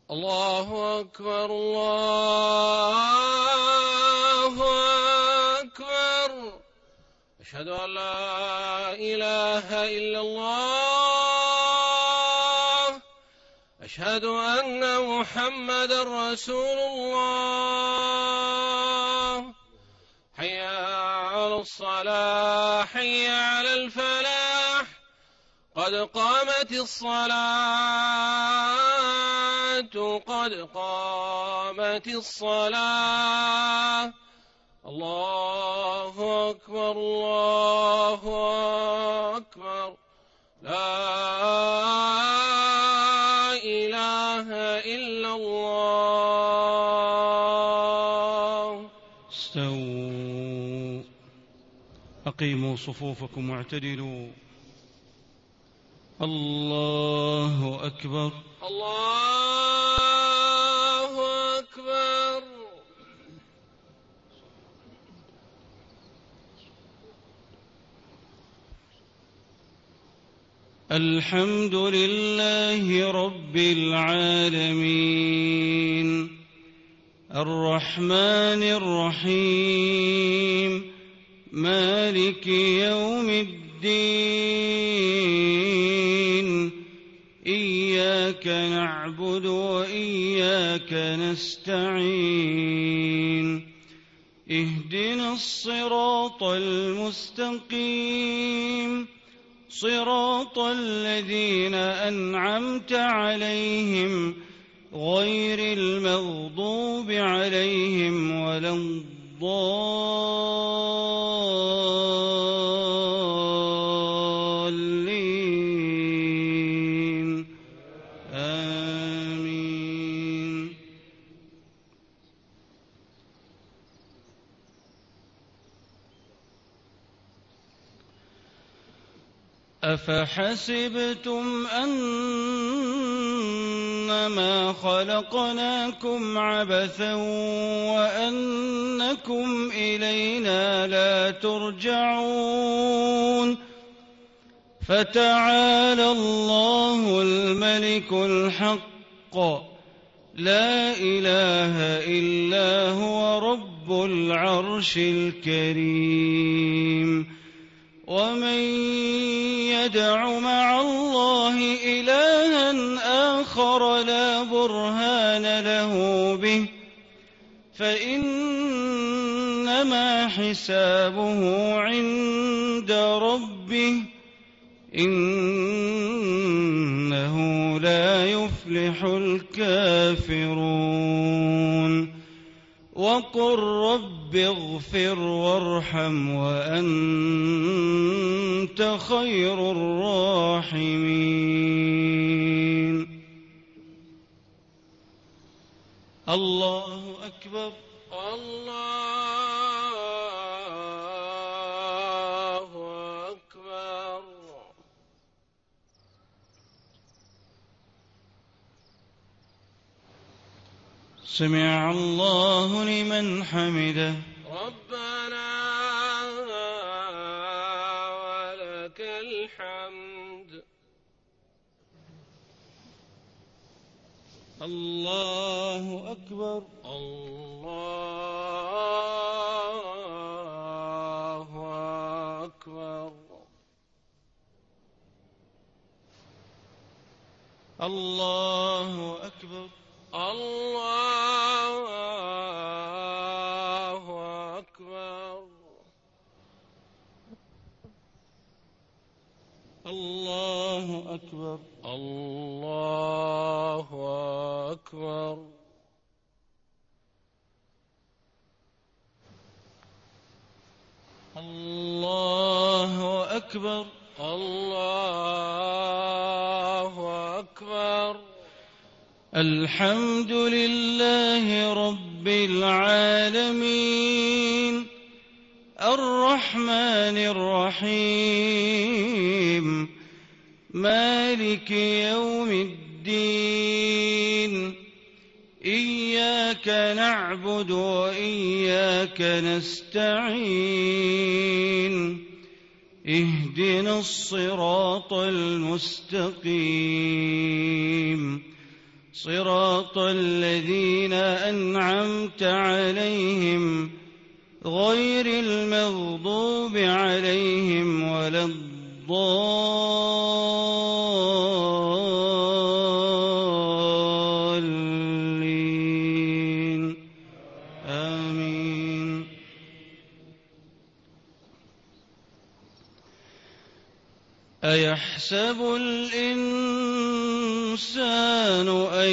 الله أكبر الله أكبر. أشهد أن لا إله إلا الله. أشهد أن محمدا رسول الله. حي على الصلاة حي على الفلاح. قد قامت الصلاة قد قامت الصلاة. الله أكبر الله أكبر. لا إله إلا الله. استووا، أقيموا صفوفكم واعتدلوا. الله أكبر الله أكبر. الحمد لله رب العالمين، الرحمن الرحيم، مالك يوم الدين. إياك نعبد وإياك نستعين. اهدنا الصراط المستقيم، صراط الذين أنعمت عليهم غير المغضوب عليهم ولا الضالين. آمين. أفحسبتم أنما خلقناكم عبثا وأنكم إلينا لا ترجعون؟ فتعالى الله الملك الحق، لا إله إلا هو رب العرش الكريم. ومن يدع مع الله إلها آخر لا برهان له به فإنما حسابه عند ربه، إنه لا يفلح الكافرون. وقل رب اغفر وارحم وأنت خير الراحمين. الله أكبر الله أكبر. سمع الله لمن حمده. ربنا ولك الحمد. الله أكبر الله أكبر. الله أكبر الله أكبر. الله أكبر الله أكبر. الله أكبر الله أكبر. الحمد لله رب العالمين، الرحمن الرحيم، مالك يوم الدين. إياك نعبد وإياك نستعين. اهدنا الصراط المستقيم، صراط الذين أنعمت عليهم غير المغضوب عليهم ولا الضالين آمين. أيحسب الإنسان أن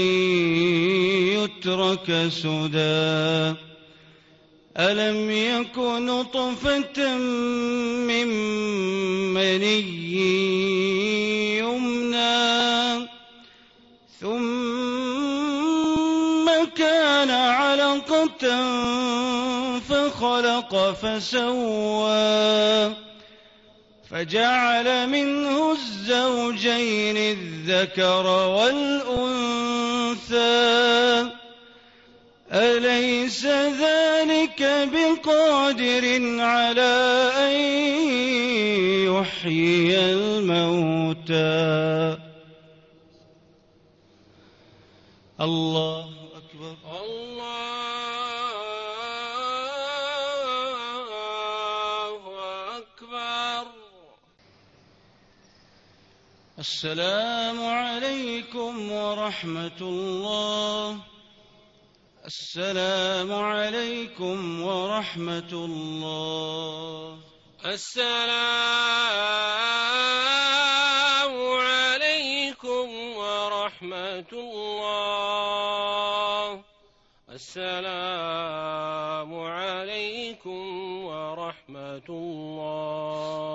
يترك سدى ألم يك نطفة من مني يمنى ثم كان علقة فخلق فسوى فجعل منه الزوجين الذكر والأنثى أليس ذلك بقادر على أن يحيي الموتى الله أكبر. الله أكبر. السلام عليكم ورحمة الله. السلام عليكم ورحمة الله. السلام عليكم ورحمة الله. السلام عليكم ورحمة الله.